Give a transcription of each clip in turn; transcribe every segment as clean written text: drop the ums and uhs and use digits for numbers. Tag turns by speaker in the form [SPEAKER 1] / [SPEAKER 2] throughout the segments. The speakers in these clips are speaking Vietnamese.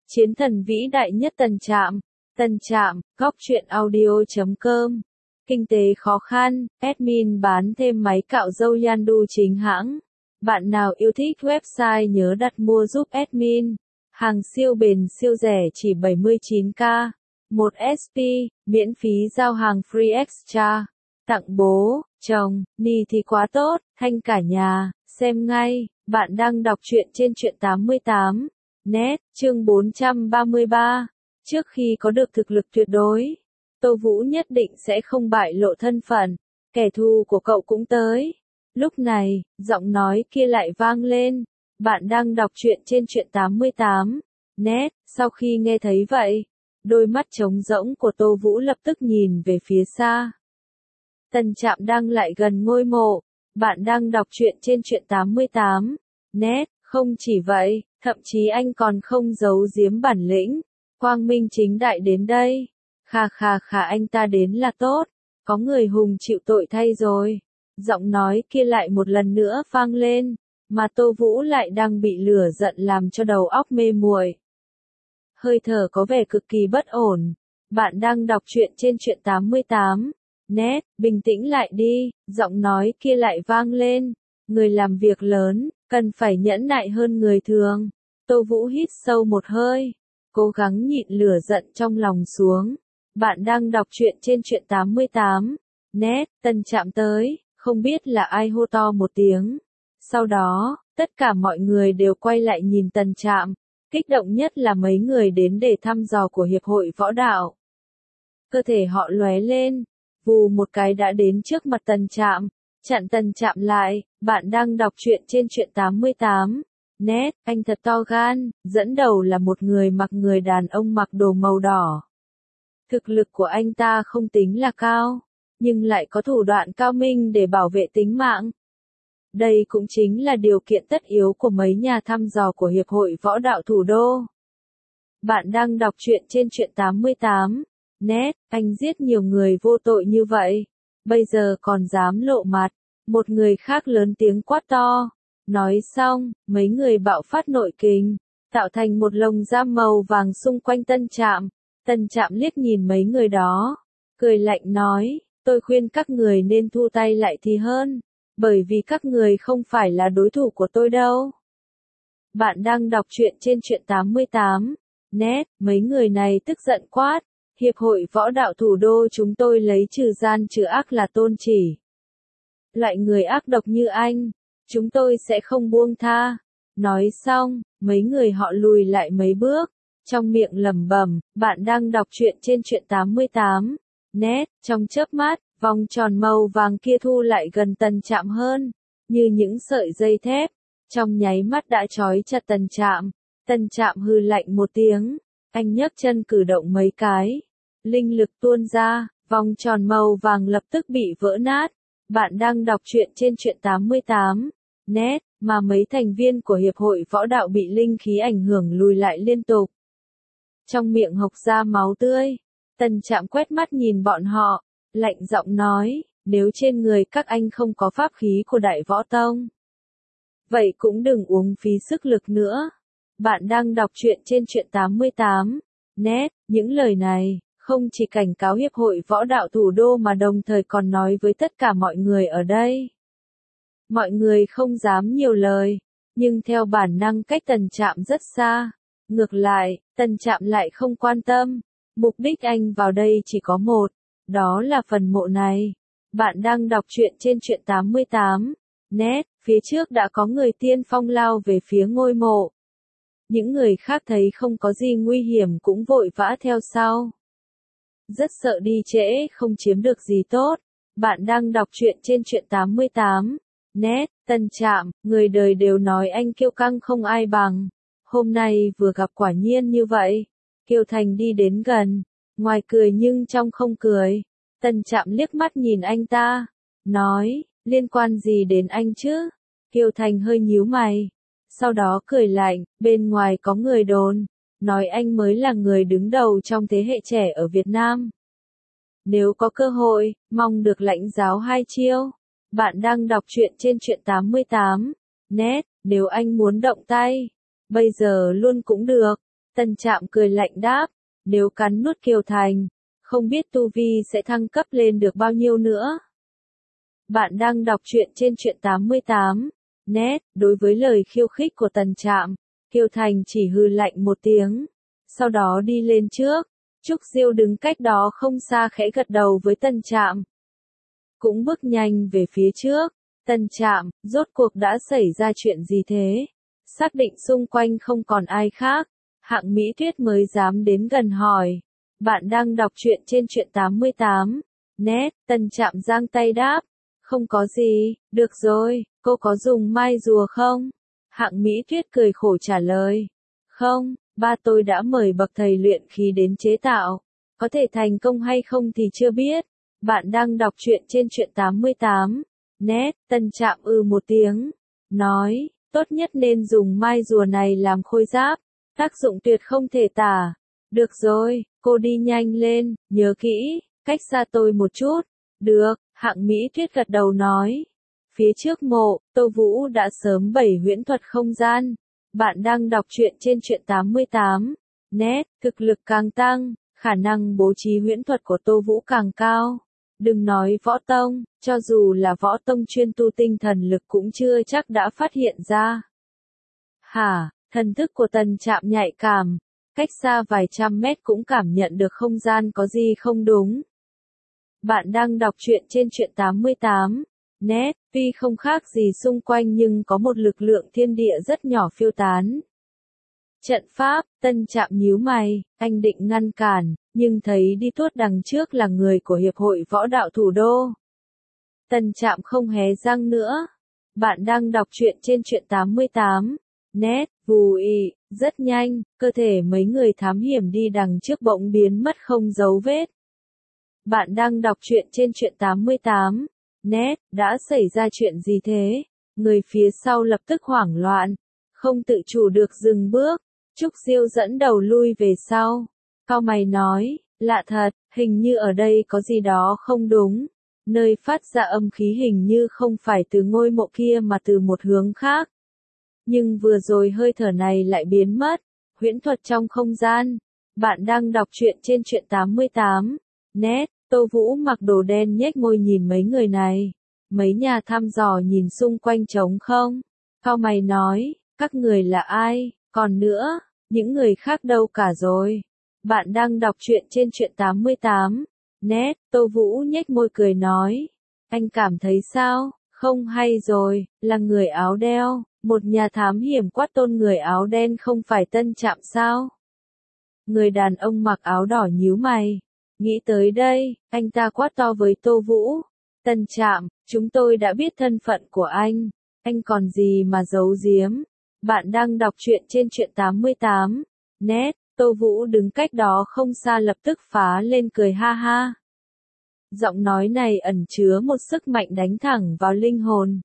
[SPEAKER 1] Chiến thần vĩ đại nhất Tần Trạm. Tần Trạm, góc truyện audio.com. Kinh tế khó khăn, admin bán thêm máy cạo râu Yandu chính hãng. Bạn nào yêu thích website nhớ đặt mua giúp admin. Hàng siêu bền siêu rẻ chỉ 79k. 1 SP, miễn phí giao hàng free extra. Tặng bố, chồng, ni thì quá tốt, thanh cả nhà, xem ngay. Bạn đang đọc truyện trên truyện 88. Net, chương 433. Trước khi có được thực lực tuyệt đối, Tô Vũ nhất định sẽ không bại lộ thân phận. Kẻ thù của cậu cũng tới. Lúc này, giọng nói kia lại vang lên. Bạn đang đọc truyện trên truyện 88. Net, sau khi nghe thấy vậy, đôi mắt trống rỗng của Tô Vũ lập tức nhìn về phía xa. Tần Trạm đang lại gần ngôi mộ. Bạn đang đọc truyện trên truyện 88. Net, không chỉ vậy, thậm chí anh còn không giấu giếm bản lĩnh. Quang minh chính đại đến đây. Khà anh ta đến là tốt. Có người hùng chịu tội thay rồi. Giọng nói kia lại một lần nữa vang lên. Mà Tô Vũ lại đang bị lửa giận làm cho đầu óc mê muội. Hơi thở có vẻ cực kỳ bất ổn. Bạn đang đọc truyện trên truyện 88. Net, bình tĩnh lại đi. Giọng nói kia lại vang lên. Người làm việc lớn, cần phải nhẫn nại hơn người thường. Tô Vũ hít sâu một hơi, cố gắng nhịn lửa giận trong lòng xuống. Bạn đang đọc truyện trên truyện 88. Net, Tần Trạm tới, không biết là ai hô to một tiếng. Sau đó, tất cả mọi người đều quay lại nhìn Tần Trạm. Kích động nhất là mấy người đến để thăm dò của Hiệp hội Võ Đạo. Cơ thể họ lóe lên, vù một cái đã đến trước mặt Tần Trạm. Chặn Tần Trạm lại. Bạn đang đọc truyện trên truyện 88. Net, anh thật to gan, dẫn đầu là một người đàn ông mặc đồ màu đỏ. Thực lực của anh ta không tính là cao, nhưng lại có thủ đoạn cao minh để bảo vệ tính mạng. Đây cũng chính là điều kiện tất yếu của mấy nhà thăm dò của Hiệp hội Võ Đạo Thủ đô. Bạn đang đọc truyện trên truyện 88. Net, anh giết nhiều người vô tội như vậy, bây giờ còn dám lộ mặt. Một người khác lớn tiếng quát to. Nói xong, mấy người bạo phát nội kình, tạo thành một lồng giam màu vàng xung quanh Tần Trạm. Tần Trạm liếc nhìn mấy người đó, cười lạnh nói, tôi khuyên các người nên thu tay lại thì hơn, bởi vì các người không phải là đối thủ của tôi đâu. Bạn đang đọc truyện trên truyện 88. Net, mấy người này tức giận quát. Hiệp hội Võ Đạo Thủ đô chúng tôi lấy trừ gian trừ ác là tôn chỉ. Loại người ác độc như anh, chúng tôi sẽ không buông tha. Nói xong, mấy người họ lùi lại mấy bước, trong miệng lẩm bẩm. Bạn đang đọc truyện trên truyện 88. Net, trong chớp mắt, vòng tròn màu vàng kia thu lại gần Tần Trạm hơn, như những sợi dây thép, trong nháy mắt đã trói chặt Tần Trạm. Tần Trạm hừ lạnh một tiếng, anh nhấc chân cử động mấy cái, linh lực tuôn ra, vòng tròn màu vàng lập tức bị vỡ nát. Bạn đang đọc truyện trên truyện 88. Net, mà mấy thành viên của Hiệp hội Võ Đạo bị linh khí ảnh hưởng lùi lại liên tục. Trong miệng hộc ra máu tươi. Tần Trạm quét mắt nhìn bọn họ, lạnh giọng nói, nếu trên người các anh không có pháp khí của Đại Võ Tông, vậy cũng đừng uống phí sức lực nữa. Bạn đang đọc truyện trên truyện 88. Net, những lời này không chỉ cảnh cáo Hiệp hội Võ Đạo Thủ đô mà đồng thời còn nói với tất cả mọi người ở đây. Mọi người không dám nhiều lời, nhưng theo bản năng cách Tần Trạm rất xa. Ngược lại, Tần Trạm lại không quan tâm. Mục đích anh vào đây chỉ có một, đó là phần mộ này. Bạn đang đọc truyện trên truyện 88. Net, phía trước đã có người tiên phong lao về phía ngôi mộ. Những người khác thấy không có gì nguy hiểm cũng vội vã theo sau. Rất sợ đi trễ không chiếm được gì tốt. Bạn đang đọc truyện trên truyện 88. Net, Tần Trạm, người đời đều nói anh kiêu căng không ai bằng. Hôm nay vừa gặp quả nhiên như vậy. Kiều Thành đi đến gần, ngoài cười nhưng trong không cười. Tần Trạm liếc mắt nhìn anh ta, nói, liên quan gì đến anh chứ? Kiều Thành hơi nhíu mày, sau đó cười lạnh, bên ngoài có người đồn, nói anh mới là người đứng đầu trong thế hệ trẻ ở Việt Nam. Nếu có cơ hội, mong được lãnh giáo 2 chiêu. Bạn đang đọc truyện trên truyện 88. Net, nếu anh muốn động tay, bây giờ luôn cũng được. Tân Trạm cười lạnh đáp, nếu cắn nuốt Kiều Thành, không biết tu vi sẽ thăng cấp lên được bao nhiêu nữa. Bạn đang đọc truyện trên truyện 88. Net, đối với lời khiêu khích của Tân Trạm, Kiều Thành chỉ hừ lạnh một tiếng, sau đó đi lên trước. Trúc Diêu đứng cách đó không xa khẽ gật đầu với Tân Trạm, cũng bước nhanh về phía trước. Tân Trạm, rốt cuộc đã xảy ra chuyện gì thế? Xác định xung quanh không còn ai khác, Hạng Mỹ Tuyết mới dám đến gần hỏi. Bạn đang đọc truyện trên truyện 88. Net, Tân Trạm giang tay đáp, không có gì, được rồi, cô có dùng mai rùa không? Hạng Mỹ Tuyết cười khổ trả lời. Không, ba tôi đã mời bậc thầy luyện khí đến chế tạo, có thể thành công hay không thì chưa biết. Bạn đang đọc truyện trên truyện 88. Net, Tân Trạm một tiếng, nói, tốt nhất nên dùng mai rùa này làm khôi giáp, tác dụng tuyệt không thể tả. Được rồi, cô đi nhanh lên, nhớ kỹ, cách xa tôi một chút. Được, Hạng Mỹ Tuyết gật đầu nói. Phía trước mộ, Tô Vũ đã sớm bày huyễn thuật không gian. Bạn đang đọc truyện trên truyện 88. Net, thực lực càng tăng, khả năng bố trí huyễn thuật của Tô Vũ càng cao. Đừng nói võ tông, cho dù là võ tông chuyên tu tinh thần lực cũng chưa chắc đã phát hiện ra. Hả, thần thức của Tân Trạm nhạy cảm, cách xa vài trăm mét cũng cảm nhận được không gian có gì không đúng. Bạn đang đọc truyện trên truyện 88. Net, tuy không khác gì xung quanh nhưng có một lực lượng thiên địa rất nhỏ phiêu tán. Trận pháp, Tân Trạm nhíu mày, anh định ngăn cản, nhưng thấy đi tuốt đằng trước là người của Hiệp hội Võ đạo Thủ đô. Tân Trạm không hé răng nữa. Bạn đang đọc truyện trên truyện 88. Net, vù ị, rất nhanh, cơ thể mấy người thám hiểm đi đằng trước bỗng biến mất không dấu vết. Bạn đang đọc truyện trên truyện 88. Net, đã xảy ra chuyện gì thế? Người phía sau lập tức hoảng loạn, không tự chủ được dừng bước. Trúc Diêu dẫn đầu lui về sau. Cau mày nói, lạ thật, hình như ở đây có gì đó không đúng. Nơi phát ra âm khí hình như không phải từ ngôi mộ kia mà từ một hướng khác. Nhưng vừa rồi hơi thở này lại biến mất. Huyễn thuật trong không gian. Bạn đang đọc truyện trên truyện 88. Net, Tô Vũ mặc đồ đen nhếch môi nhìn mấy người này. Mấy nhà thăm dò nhìn xung quanh trống không. Cau mày nói, các người là ai? Còn nữa, những người khác đâu cả rồi? Bạn đang đọc truyện trên truyện 88. Net, Tô Vũ nhếch môi cười nói. Anh cảm thấy sao? Không hay rồi, là người áo đeo. Một nhà thám hiểm quát tôn người áo đen không phải Tân Trạm sao? Người đàn ông mặc áo đỏ nhíu mày. Nghĩ tới đây, anh ta quát to với Tô Vũ. Tân Trạm, chúng tôi đã biết thân phận của anh còn gì mà giấu giếm. Bạn đang đọc truyện trên truyện 88. Net, Tô Vũ đứng cách đó không xa lập tức phá lên cười ha ha. Giọng nói này ẩn chứa một sức mạnh đánh thẳng vào linh hồn.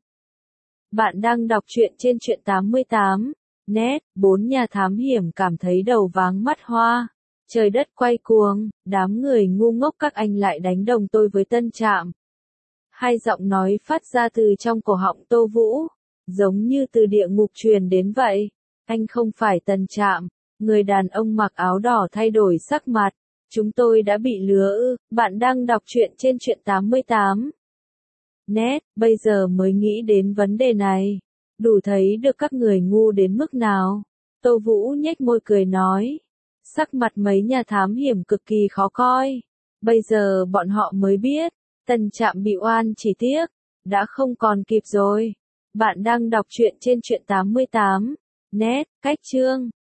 [SPEAKER 1] Bạn đang đọc truyện trên truyện 88. Net, bốn nhà thám hiểm cảm thấy đầu váng mắt hoa. Trời đất quay cuồng, đám người ngu ngốc các anh lại đánh đồng tôi với Tân Trạm. Hai giọng nói phát ra từ trong cổ họng Tô Vũ, giống như từ địa ngục truyền đến vậy. Anh không phải Tân Trạm. Người đàn ông mặc áo đỏ thay đổi sắc mặt. Chúng tôi đã bị lừa ư? Bạn đang đọc truyện trên truyện 88. Net, bây giờ mới nghĩ đến vấn đề này. Đủ thấy được các người ngu đến mức nào. Tô Vũ nhếch môi cười nói. Sắc mặt mấy nhà thám hiểm cực kỳ khó coi. Bây giờ bọn họ mới biết, Tân Trạm bị oan chỉ tiếc, đã không còn kịp rồi. Bạn đang đọc truyện trên truyện 88. Net, cách chương.